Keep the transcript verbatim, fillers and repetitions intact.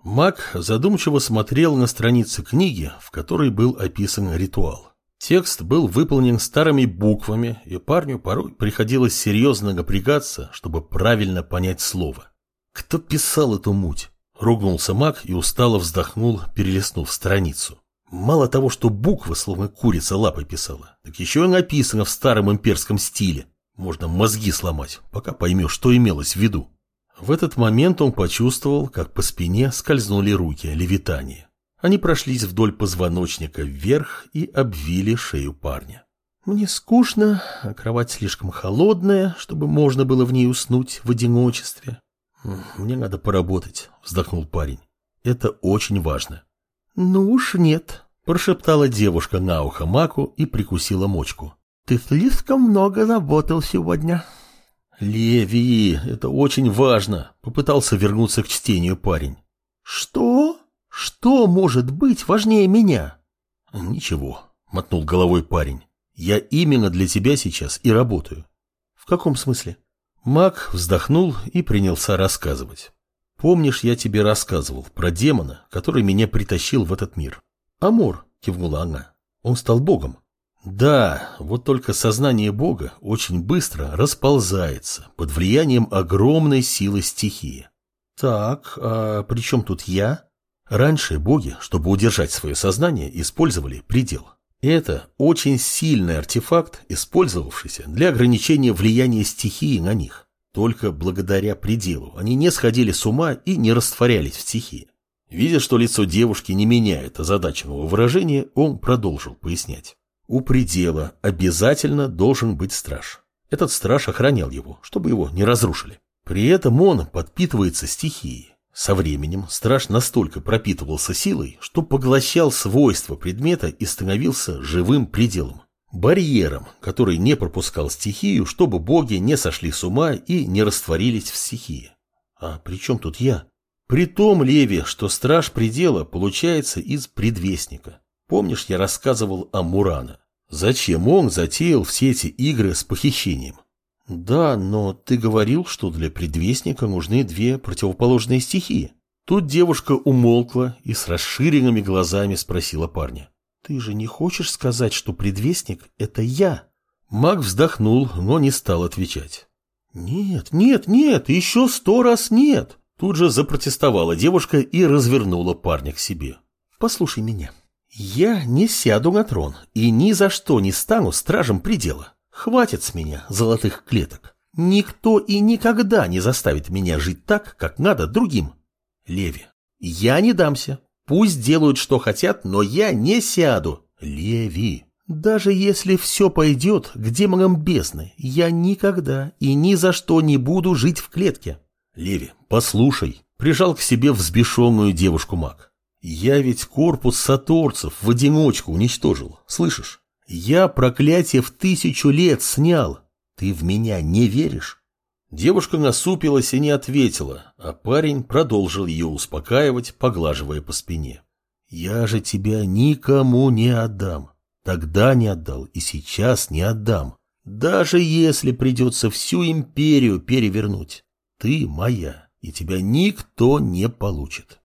Маг задумчиво смотрел на страницы книги, в которой был описан ритуал. Текст был выполнен старыми буквами, и парню порой приходилось серьезно напрягаться, чтобы правильно понять слово. «Кто писал эту муть?» — ругнулся маг и устало вздохнул, перелистнув страницу. Мало того, что буквы, словно курица лапой писала, так еще и написано в старом имперском стиле. Можно мозги сломать, пока поймешь, что имелось в виду. В этот момент он почувствовал, как по спине скользнули руки левитания. Они прошлись вдоль позвоночника вверх и обвили шею парня. «Мне скучно, а кровать слишком холодная, чтобы можно было в ней уснуть в одиночестве. Мне надо поработать», — вздохнул парень. «Это очень важно». «Ну уж нет», — прошептала девушка на ухо Маку и прикусила мочку. «Ты слишком много работал сегодня». «Леви, это очень важно», — попытался вернуться к чтению парень. «Что? Что может быть важнее меня?» «Ничего», — мотнул головой парень. «Я именно для тебя сейчас и работаю». «В каком смысле?» Маг вздохнул и принялся рассказывать. «Помнишь, я тебе рассказывал про демона, который меня притащил в этот мир?» «Амур», — кивнула она. «Он стал богом». «Да, вот только сознание бога очень быстро расползается под влиянием огромной силы стихии». «Так, а при чем тут я?» Раньше боги, чтобы удержать свое сознание, использовали предел. Это очень сильный артефакт, использовавшийся для ограничения влияния стихии на них. Только благодаря пределу они не сходили с ума и не растворялись в стихии. Видя, что лицо девушки не меняет озадаченного выражения, он продолжил пояснять. У предела обязательно должен быть страж. Этот страж охранял его, чтобы его не разрушили. При этом он подпитывается стихией. Со временем страж настолько пропитывался силой, что поглощал свойства предмета и становился живым пределом. Барьером, который не пропускал стихию, чтобы боги не сошли с ума и не растворились в стихии. А при чем тут я? При том, Леви, что страж предела получается из предвестника. Помнишь, я рассказывал о Мурана? Зачем он затеял все эти игры с похищением? Да, но ты говорил, что для предвестника нужны две противоположные стихии. Тут девушка умолкла и с расширенными глазами спросила парня. Ты же не хочешь сказать, что предвестник — это я? Маг вздохнул, но не стал отвечать. Нет, нет, нет, еще сто раз нет. Тут же запротестовала девушка и развернула парня к себе. Послушай меня. Я не сяду на трон и ни за что не стану стражем предела. Хватит с меня золотых клеток. Никто и никогда не заставит меня жить так, как надо другим. Леви, я не дамся. Пусть делают, что хотят, но я не сяду. Леви, даже если все пойдет к демонам бездны, я никогда и ни за что не буду жить в клетке. Леви, послушай, прижал к себе взбешенную девушку маг. Я ведь корпус саторцев в одиночку уничтожил, слышишь? Я проклятие в тысячу лет снял. Ты в меня не веришь? Девушка насупилась и не ответила, а парень продолжил ее успокаивать, поглаживая по спине. Я же тебя никому не отдам. Тогда не отдал и сейчас не отдам. Даже если придется всю империю перевернуть. Ты моя, и тебя никто не получит.